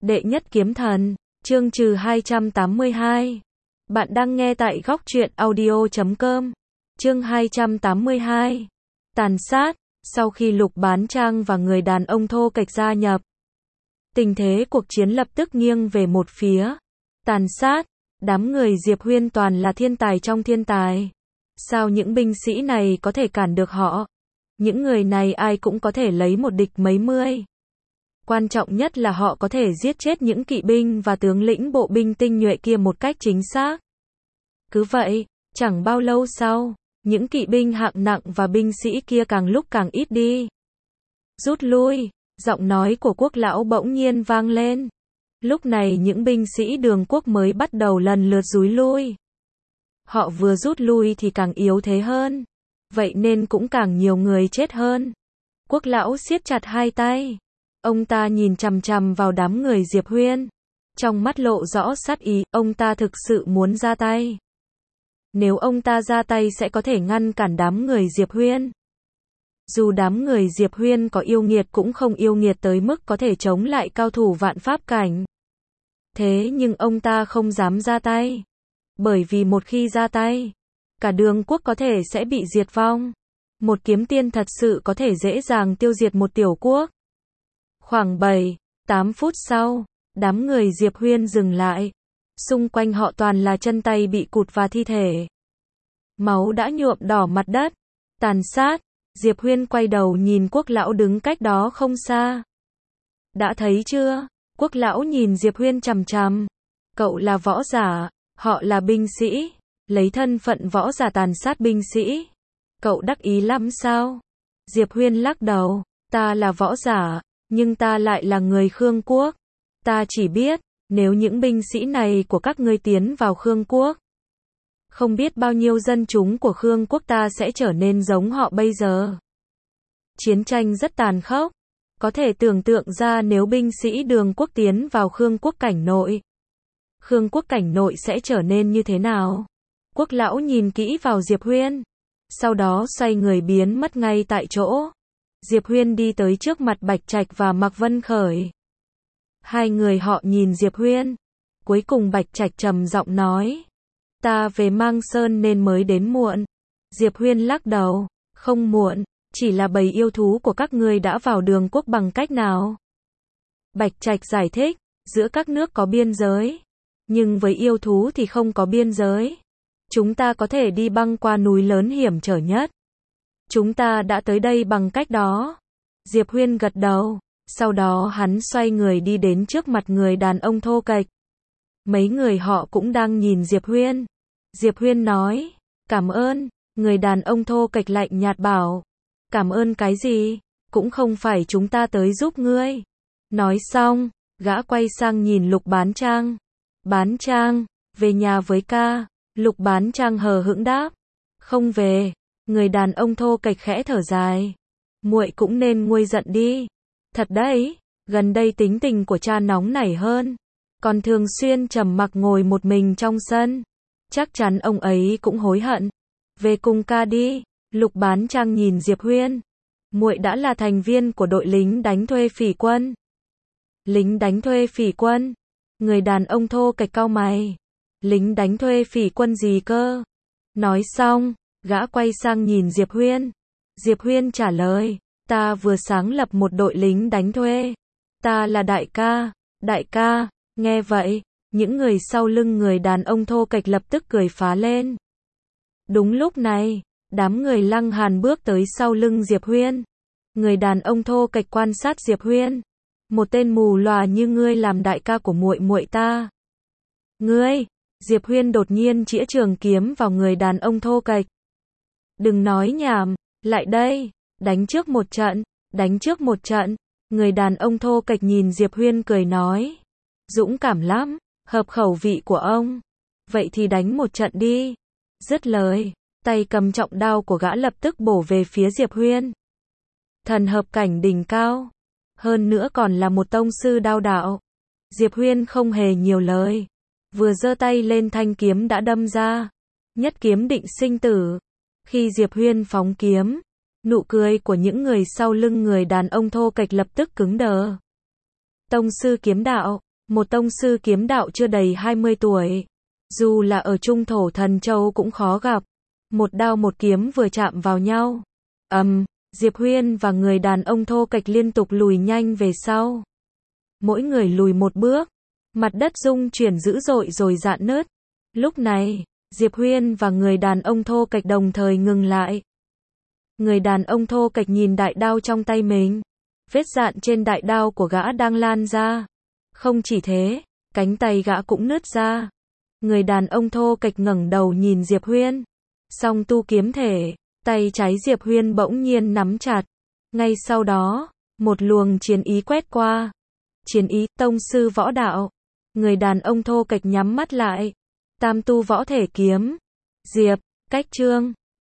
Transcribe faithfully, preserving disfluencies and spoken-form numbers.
Đệ nhất kiếm thần, chương trừ hai trăm tám mươi hai. Bạn đang nghe tại góc truyện audio chấm com. Chương hai trăm tám mươi hai. Tàn sát, sau khi Lục Bán Trang và người đàn ông thô kệch gia nhập, tình thế cuộc chiến lập tức nghiêng về một phía. Tàn sát, đám người Diệp Huyên toàn là thiên tài trong thiên tài. Sao những binh sĩ này có thể cản được họ? Những người này ai cũng có thể lấy một địch mấy mươi. Quan trọng nhất là họ có thể giết chết những kỵ binh và tướng lĩnh bộ binh tinh nhuệ kia một cách chính xác. Cứ vậy, chẳng bao lâu sau, những kỵ binh hạng nặng và binh sĩ kia càng lúc càng ít đi. Rút lui, giọng nói của Quốc lão bỗng nhiên vang lên. Lúc này những binh sĩ Đường Quốc mới bắt đầu lần lượt rúi lui. Họ vừa rút lui thì càng yếu thế hơn, vậy nên cũng càng nhiều người chết hơn. Quốc lão siết chặt hai tay. Ông ta nhìn chằm chằm vào đám người Diệp Huyên. Trong mắt lộ rõ sát ý, ông ta thực sự muốn ra tay. Nếu ông ta ra tay sẽ có thể ngăn cản đám người Diệp Huyên. Dù đám người Diệp Huyên có yêu nghiệt cũng không yêu nghiệt tới mức có thể chống lại cao thủ vạn pháp cảnh. Thế nhưng ông ta không dám ra tay. Bởi vì một khi ra tay, cả Đường Quốc có thể sẽ bị diệt vong. Một kiếm tiên thật sự có thể dễ dàng tiêu diệt một tiểu quốc. Khoảng bảy, tám phút sau, đám người Diệp Huyên dừng lại. Xung quanh họ toàn là chân tay bị cụt và thi thể. Máu đã nhuộm đỏ mặt đất. Tàn sát, Diệp Huyên quay đầu nhìn Quốc lão đứng cách đó không xa. Đã thấy chưa? Quốc lão nhìn Diệp Huyên chằm chằm. Cậu là võ giả, họ là binh sĩ. Lấy thân phận võ giả tàn sát binh sĩ. Cậu đắc ý lắm sao? Diệp Huyên lắc đầu. Ta là võ giả, nhưng ta lại là người Khương Quốc. Ta chỉ biết, nếu những binh sĩ này của các ngươi tiến vào Khương Quốc, không biết bao nhiêu dân chúng của Khương Quốc ta sẽ trở nên giống họ bây giờ. Chiến tranh rất tàn khốc. Có thể tưởng tượng ra nếu binh sĩ Đường Quốc tiến vào Khương Quốc cảnh nội, Khương Quốc cảnh nội sẽ trở nên như thế nào? Quốc lão nhìn kỹ vào Diệp Huyên, sau đó xoay người biến mất ngay tại chỗ. Diệp Huyên đi tới trước mặt Bạch Trạch và Mạc Vân Khởi. Hai người họ nhìn Diệp Huyên. Cuối cùng Bạch Trạch trầm giọng nói. Ta về Mang Sơn nên mới đến muộn. Diệp Huyên lắc đầu. Không muộn, chỉ là bầy yêu thú của các ngươi đã vào Đường Quốc bằng cách nào? Bạch Trạch giải thích. Giữa các nước có biên giới, nhưng với yêu thú thì không có biên giới. Chúng ta có thể đi băng qua núi lớn hiểm trở nhất. Chúng ta đã tới đây bằng cách đó. Diệp Huyên gật đầu. Sau đó hắn xoay người đi đến trước mặt người đàn ông thô kệch. Mấy người họ cũng đang nhìn Diệp Huyên. Diệp Huyên nói. Cảm ơn. Người đàn ông thô kệch lạnh nhạt bảo. Cảm ơn cái gì? Cũng không phải chúng ta tới giúp ngươi. Nói xong, gã quay sang nhìn Lục Bán Trang. Bán Trang, về nhà với ca. Lục Bán Trang hờ hững đáp. Không về. Người đàn ông thô kệch khẽ thở dài. Muội cũng nên nguôi giận đi. Thật đấy, gần đây tính tình của cha nóng nảy hơn. Còn thường xuyên trầm mặc ngồi một mình trong sân. Chắc chắn ông ấy cũng hối hận. Về cùng ca đi. Lục Bán Trang nhìn Diệp Huyên. Muội đã là thành viên của đội lính đánh thuê phỉ quân. Lính đánh thuê phỉ quân? Người đàn ông thô kệch cau mày. Lính đánh thuê phỉ quân gì cơ? Nói xong, gã quay sang nhìn Diệp Huyên. Diệp Huyên trả lời. Ta vừa sáng lập một đội lính đánh thuê. Ta là đại ca. Đại ca, nghe vậy, những người sau lưng người đàn ông thô kệch lập tức cười phá lên. Đúng lúc này, đám người Lăng Hàn bước tới sau lưng Diệp Huyên. Người đàn ông thô kệch quan sát Diệp Huyên. Một tên mù lòa như ngươi làm đại ca của muội muội ta. Ngươi, Diệp Huyên đột nhiên chĩa trường kiếm vào người đàn ông thô kệch. Đừng nói nhảm, lại đây, đánh trước một trận, đánh trước một trận. Người đàn ông thô kệch nhìn Diệp Huyên cười nói. Dũng cảm lắm, hợp khẩu vị của ông. Vậy thì đánh một trận đi. Dứt lời, tay cầm trọng đao của gã lập tức bổ về phía Diệp Huyên. Thần hợp cảnh đỉnh cao. Hơn nữa còn là một tông sư đao đạo. Diệp Huyên không hề nhiều lời. Vừa giơ tay lên thanh kiếm đã đâm ra. Nhất kiếm định sinh tử. Khi Diệp Huyên phóng kiếm, nụ cười của những người sau lưng người đàn ông thô kệch lập tức cứng đờ. Tông sư kiếm đạo, Một tông sư kiếm đạo chưa đầy hai mươi tuổi. Dù là ở Trung Thổ Thần Châu cũng khó gặp. Một đao một kiếm vừa chạm vào nhau. ầm, um, Diệp Huyên và người đàn ông thô kệch liên tục lùi nhanh về sau. Mỗi người lùi một bước. Mặt đất rung chuyển dữ dội rồi rạn nứt. Lúc này, Diệp Huyên và người đàn ông thô kệch đồng thời ngừng lại. Người đàn ông thô kệch nhìn đại đao trong tay mình. Vết rạn trên đại đao của gã đang lan ra. Không chỉ thế, cánh tay gã cũng nứt ra. Người đàn ông thô kệch ngẩng đầu nhìn Diệp Huyên. Song tu kiếm thể, tay trái Diệp Huyên bỗng nhiên nắm chặt. Ngay sau đó, một luồng chiến ý quét qua. Chiến ý, tông sư võ đạo. Người đàn ông thô kệch nhắm mắt lại. Tam tu võ thể kiếm. Diệp, cách chương.